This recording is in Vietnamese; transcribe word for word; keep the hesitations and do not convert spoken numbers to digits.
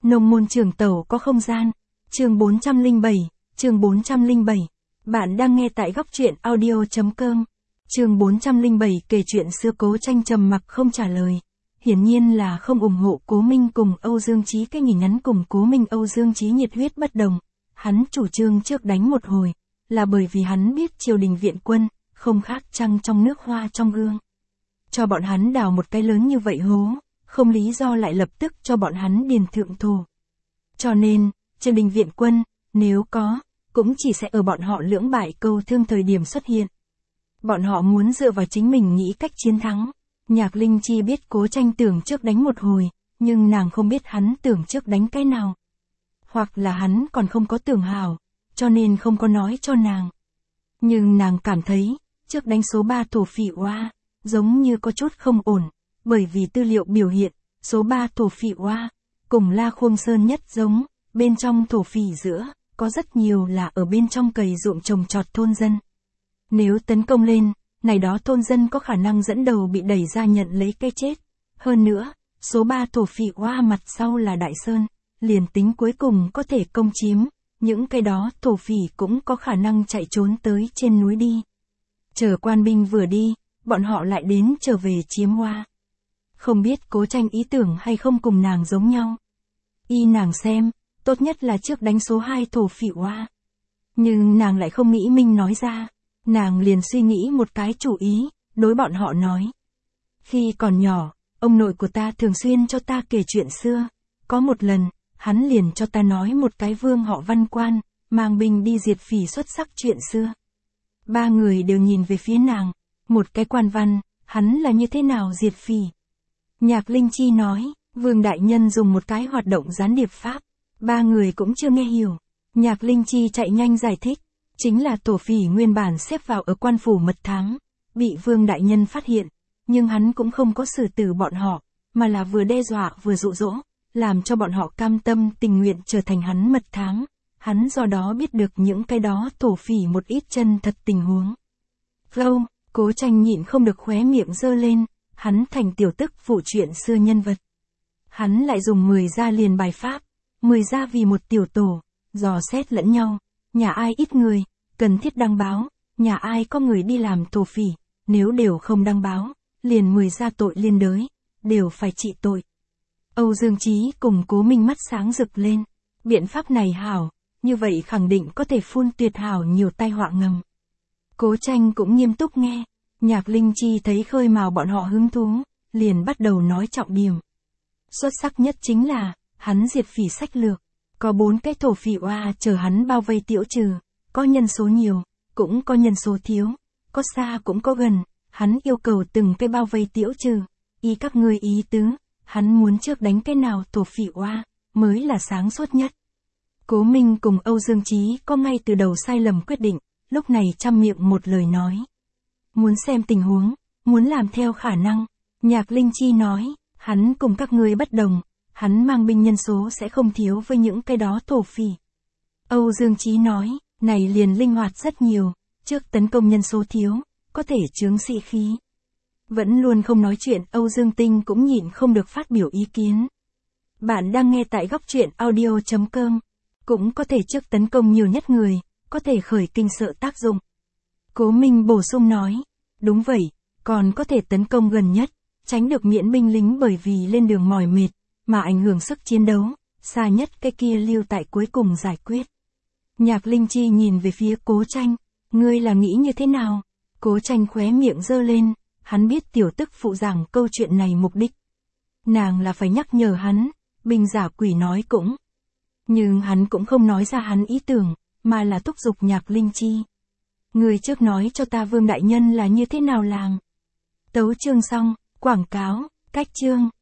Nông môn trường tẩu có không gian. Chương bốn trăm lẻ bảy, chương bốn trăm lẻ bảy. Bạn đang nghe tại góc truyện audio.com. Chương bốn trăm lẻ bảy kể chuyện xưa. Cố Tranh trầm mặc không trả lời. Hiển nhiên là không ủng hộ Cố Minh cùng Âu Dương Chí. Cái nhìn ngắn cùng Cố Minh Âu Dương Chí nhiệt huyết bất đồng. Hắn chủ trương trước đánh một hồi, là bởi vì hắn biết triều đình viện quân, không khác trăng trong nước hoa trong gương. Cho bọn hắn đào một cái lớn như vậy hố, không lý do lại lập tức cho bọn hắn điền thượng thổ. Cho nên, triều đình viện quân, nếu có, cũng chỉ sẽ ở bọn họ lưỡng bại câu thương thời điểm xuất hiện. Bọn họ muốn dựa vào chính mình nghĩ cách chiến thắng. Nhạc Linh Chi biết Cố Tranh tưởng trước đánh một hồi, nhưng nàng không biết hắn tưởng trước đánh cái nào. Hoặc là hắn còn không có tưởng hảo, cho nên không có nói cho nàng. Nhưng nàng cảm thấy, trước đánh số ba thổ phỉ oa, giống như có chút không ổn, bởi vì tư liệu biểu hiện, số ba thổ phỉ oa, cùng La Khôn Sơn nhất giống, bên trong thổ phỉ giữa, có rất nhiều là ở bên trong cày ruộng trồng trọt thôn dân. Nếu tấn công lên, này đó thôn dân có khả năng dẫn đầu bị đẩy ra nhận lấy cái chết. Hơn nữa, số ba thổ phỉ oa mặt sau là Đại Sơn, liền tính cuối cùng có thể công chiếm, những cái đó thổ phỉ cũng có khả năng chạy trốn tới trên núi đi. Chờ quan binh vừa đi, bọn họ lại đến trở về chiếm oa. Không biết Cố Tranh ý tưởng hay không cùng nàng giống nhau. Y nàng xem, tốt nhất là trước đánh số hai thổ phỉ oa. Nhưng nàng lại không nghĩ Minh nói ra, nàng liền suy nghĩ một cái chủ ý, đối bọn họ nói. Khi còn nhỏ, ông nội của ta thường xuyên cho ta kể chuyện xưa. Có một lần, hắn liền cho ta nói một cái vương họ Văn quan, mang binh đi diệt phỉ xuất sắc chuyện xưa. Ba người đều nhìn về phía nàng, một cái quan văn, hắn là như thế nào diệt phỉ. Nhạc Linh Chi nói, Vương đại nhân dùng một cái hoạt động gián điệp pháp, ba người cũng chưa nghe hiểu. Nhạc Linh Chi chạy nhanh giải thích, chính là tổ phỉ nguyên bản xếp vào ở quan phủ mật thám, bị Vương đại nhân phát hiện, nhưng hắn cũng không có xử tử bọn họ, mà là vừa đe dọa vừa dụ dỗ, làm cho bọn họ cam tâm tình nguyện trở thành hắn mật thám. Hắn do đó biết được những cái đó tổ phỉ một ít chân thật tình huống. Lâu, Cố Tranh nhịn không được khóe miệng giơ lên, hắn thành tiểu tức phụ chuyện xưa nhân vật. Hắn lại dùng mười gia liền bài pháp, mười gia vì một tiểu tổ, dò xét lẫn nhau, nhà ai ít người, cần thiết đăng báo, nhà ai có người đi làm tổ phỉ, nếu đều không đăng báo, liền mười gia tội liên đới, đều phải trị tội. Âu Dương Chí cùng Cố Minh mắt sáng rực lên, biện pháp này hảo, như vậy khẳng định có thể phun tuyệt hảo nhiều tai họa ngầm. Cố Tranh cũng nghiêm túc nghe, Nhạc Linh Chi thấy khơi mào bọn họ hứng thú, liền bắt đầu nói trọng điểm. Xuất sắc nhất chính là, hắn diệt phỉ sách lược, có bốn cái thổ phỉ oa chờ hắn bao vây tiễu trừ, có nhân số nhiều, cũng có nhân số thiếu, có xa cũng có gần, hắn yêu cầu từng cái bao vây tiễu trừ, y các ngươi ý tứ, hắn muốn trước đánh cái nào thổ phỉ oa, mới là sáng suốt nhất. Cố Minh cùng Âu Dương Chí có ngay từ đầu sai lầm quyết định, lúc này trăm miệng một lời nói. Muốn xem tình huống, muốn làm theo khả năng. Nhạc Linh Chi nói, hắn cùng các ngươi bất đồng, hắn mang binh nhân số sẽ không thiếu với những cái đó thổ phỉ. Âu Dương Chí nói, này liền linh hoạt rất nhiều, trước tấn công nhân số thiếu, có thể chướng sĩ khí. Vẫn luôn không nói chuyện, Âu Dương Tinh cũng nhịn không được phát biểu ý kiến. Bạn đang nghe tại góc truyện audio.com. Cũng có thể trước tấn công nhiều nhất người, có thể khởi kinh sợ tác dụng. Cố Minh bổ sung nói, đúng vậy, còn có thể tấn công gần nhất, tránh được miễn binh lính bởi vì lên đường mỏi mệt, mà ảnh hưởng sức chiến đấu, xa nhất cái kia lưu tại cuối cùng giải quyết. Nhạc Linh Chi nhìn về phía Cố Tranh, ngươi là nghĩ như thế nào? Cố Tranh khóe miệng giơ lên, hắn biết tiểu tức phụ giảng câu chuyện này mục đích. Nàng là phải nhắc nhở hắn, binh giả quỷ nói cũng. Nhưng hắn cũng không nói ra hắn ý tưởng, mà là thúc giục Nhạc Linh Chi. Người trước nói cho ta Vương đại nhân là như thế nào làm. Tấu chương xong, quảng cáo, cách chương.